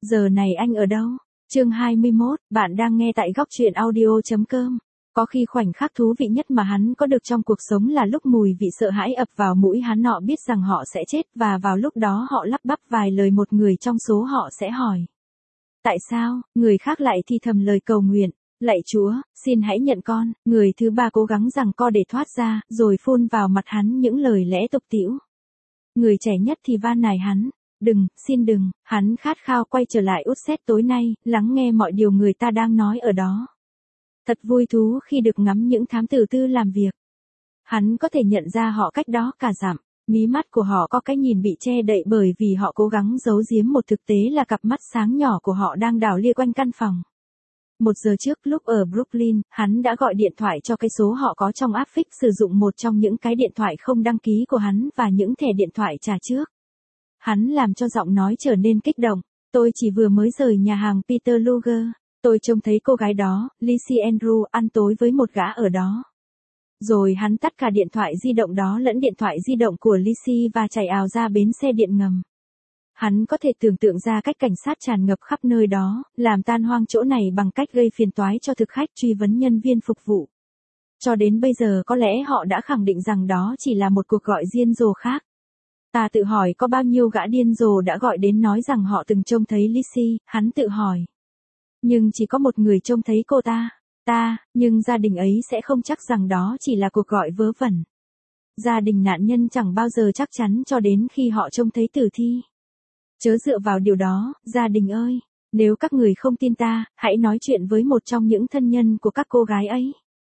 giờ này anh ở đâu? Chương 21, bạn đang nghe tại góc truyện audio.com. Có khi khoảnh khắc thú vị nhất mà hắn có được trong cuộc sống là lúc mùi vị sợ hãi ập vào mũi hắn, họ biết rằng họ sẽ chết và vào lúc đó họ lắp bắp vài lời, một người trong số họ sẽ hỏi. Tại sao? Người khác lại thì thầm lời cầu nguyện. Lạy Chúa, xin hãy nhận con. Người thứ ba cố gắng giằng co để thoát ra, rồi phun vào mặt hắn những lời lẽ tục tĩu. Người trẻ nhất thì van nài hắn. Đừng, xin đừng. Hắn khát khao quay trở lại Utset tối nay, lắng nghe mọi điều người ta đang nói ở đó. Thật vui thú khi được ngắm những thám tử tư làm việc. Hắn có thể nhận ra họ cách đó cả dặm. Mí mắt của họ có cái nhìn bị che đậy bởi vì họ cố gắng giấu giếm một thực tế là cặp mắt sáng nhỏ của họ đang đảo lia quanh căn phòng. 1 giờ trước, lúc ở Brooklyn, hắn đã gọi điện thoại cho cái số họ có trong app Fix, sử dụng một trong những cái điện thoại không đăng ký của hắn và những thẻ điện thoại trả trước. Hắn làm cho giọng nói trở nên kích động. Tôi chỉ vừa mới rời nhà hàng Peter Luger. Tôi trông thấy cô gái đó, Lizzie Andrew, ăn tối với một gã ở đó. Rồi hắn tắt cả điện thoại di động đó lẫn điện thoại di động của Lizzie và chạy ào ra bến xe điện ngầm. Hắn có thể tưởng tượng ra cách cảnh sát tràn ngập khắp nơi đó, làm tan hoang chỗ này bằng cách gây phiền toái cho thực khách, truy vấn nhân viên phục vụ. Cho đến bây giờ có lẽ họ đã khẳng định rằng đó chỉ là một cuộc gọi điên rồ khác. Ta tự hỏi có bao nhiêu gã điên rồ đã gọi đến nói rằng họ từng trông thấy Lizzie, hắn tự hỏi. Nhưng chỉ có một người trông thấy cô ta, nhưng gia đình ấy sẽ không chắc rằng đó chỉ là cuộc gọi vớ vẩn. Gia đình nạn nhân chẳng bao giờ chắc chắn cho đến khi họ trông thấy tử thi. Chớ dựa vào điều đó, gia đình ơi, nếu các người không tin ta, hãy nói chuyện với một trong những thân nhân của các cô gái ấy.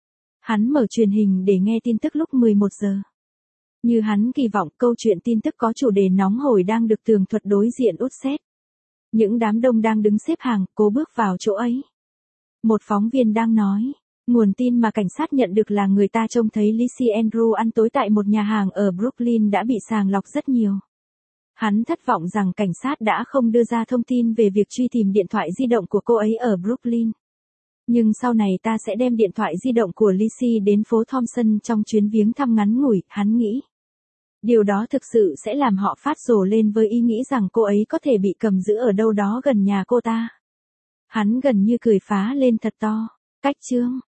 Hắn mở truyền hình để nghe tin tức lúc 11 giờ. Như hắn kỳ vọng, câu chuyện tin tức có chủ đề nóng hổi đang được tường thuật đối diện Utset. Những đám đông đang đứng xếp hàng, cố bước vào chỗ ấy. Một phóng viên đang nói, nguồn tin mà cảnh sát nhận được là người ta trông thấy Lizzie Andrew ăn tối tại một nhà hàng ở Brooklyn đã bị sàng lọc rất nhiều. Hắn thất vọng rằng cảnh sát đã không đưa ra thông tin về việc truy tìm điện thoại di động của cô ấy ở Brooklyn. Nhưng sau này ta sẽ đem điện thoại di động của Lizzie đến phố Thompson trong chuyến viếng thăm ngắn ngủi, hắn nghĩ. Điều đó thực sự sẽ làm họ phát rồ lên với ý nghĩ rằng cô ấy có thể bị cầm giữ ở đâu đó gần nhà cô ta. Hắn gần như cười phá lên thật to. Cách chương